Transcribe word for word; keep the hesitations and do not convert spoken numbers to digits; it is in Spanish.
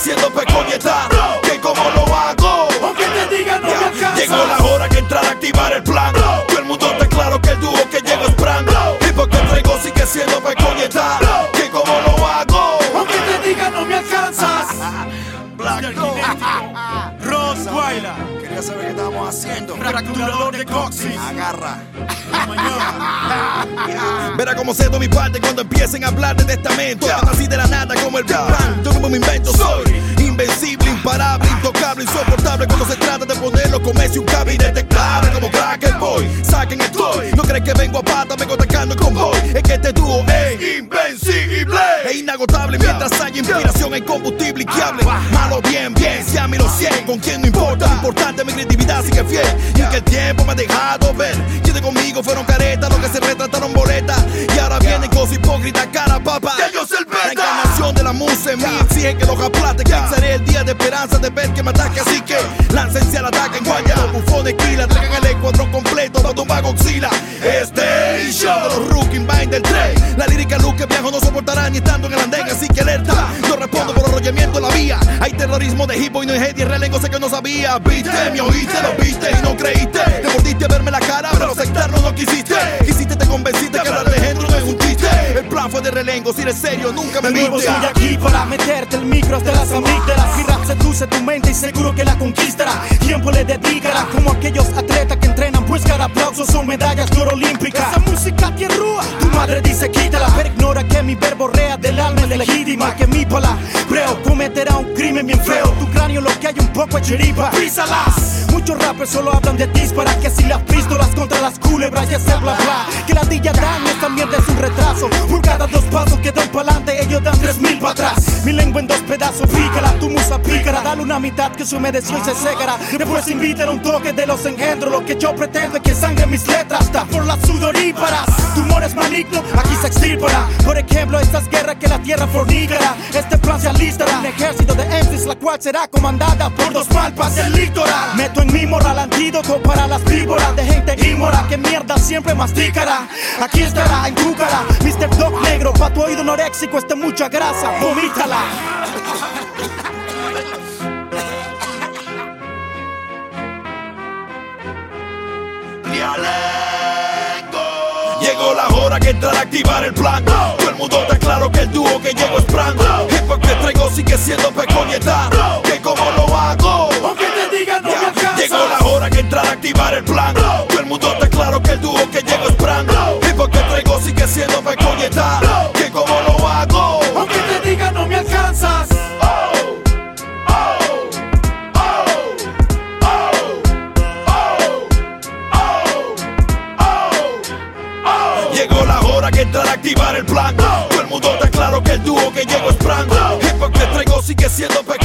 siendo pecoñeta, que como lo hago, aunque te digan no me alcanzas. Llegó la hora que entrar a activar el plan. Todo el mundo está claro que el dúo que llega es Pran. Y porque traigo sigue siendo pecoñeta, que como lo hago, aunque te digan no me alcanzas. Black Ross Guayla, quería saber qué estábamos haciendo. fracturador de coxis. Agarra. Verá cómo cedo mi parte cuando empiecen a hablar de testamento. Yo nací de la nada como el Big Bang. Yo mismo me invento, soy invencible, imparable, intocable, insoportable cuando se trata de ponerlo comercio un cable indetectable como Cracker Boy. Saquen el toy, no crees que vengo a pata, vengo atacando el convoy. Es que este dúo es invencible, es inagotable. Mientras haya inspiración hay combustible inquiable. Malo bien, bien, si a mí lo cien, con quien no importa, lo importante mi creatividad sigue fiel. Y es que el tiempo me ha dejado ver, quienes conmigo fueron caretas, los que se retrataron boletas. Y ahora vienen cosas hipócritas, cara papa. Ya yo soy el beta. La encarnación de la musa en mí exige que los aplate. Pensaré el día de esperanza de ver que me ataque. Así que láncense al ataque en guaya. Los bufones Kila, traigan el escuadrón completo, no tumba Godzilla. Station de los rookies, Vine del tren. La lírica luz que viajo no soportará ni estando en el andén. Así que alerta, no respondo por arrollamiento en la vía. Hay terrorismo de hip hop y no hay hate y relengo, sé que no sabía. Viste, me oíste, lo viste y no creíste. Te mordiste a verme la cara, pero aceptarlo no quisiste. Quisiste, te convenciste que hablar de género no es un chiste. El plan fue de relengo, si eres serio nunca me De nuevo viste. estoy aquí para meterte el micro hasta las amígdalas. Mi rap seduce tu mente y seguro que la conquistará. Tiempo le dedicará como aquellos atletas que entrenan, pues cada aplauso son medallas de oro olímpica. Esa música tierrúa, tu madre dice quítala, pero ignora que mi verborrea del alma es legítima. Que mi palabreo cometerá un crimen bien feo. Tu cráneo lo que hay un poco de chiripa, písalas. Muchos rappers solo hablan de disparar, que si las pistolas contra las culebras y ese bla bla. Que la dilla dan esta mierda es un retraso. Por cada dos pasos que dan pa'lante ellos dan tres mil para atrás. Mi lengua en dos pedazos, pícala, tu musa pícara. Dale una mitad que se humedeció y se secará. Después invítale un toque de los engendros. Lo que yo pretendo es que sangre mis letras hasta por las sudoríparas. Tu humor es maligno, aquí se extirpará. Por ejemplo, estas guerras que la tierra fornicará. Este plan se alistará un ejército de M Cs, la cual será comandada por dos malpas del litoral. Meto en mi moral antídoto para las víboras de gente inmoral que mierda siempre masticará. Aquí estará en tu cara mister Dog Negro, pa' tu oído anoréxico este mucha grasa, vomítala. Llegó la hora que entrar a activar el plan. Todo el mundo está claro que el dúo que llegó es Pran. Y porque traigo sigue siendo pecoñeta, que como lo hago, aunque te digan no me alcanzas. Llegó la hora que entrar a activar el plan. Todo el mundo está claro que el dúo que llegó es Pran. Y porque traigo sigue siendo pecoñeta, que como lo hago, aunque te digan no me alcanzas. Llegó la hora que entrar a activar el plan. Todo el mundo está claro que el dúo que llegó es Pran. Y porque traigo sigue siendo pecoñeta.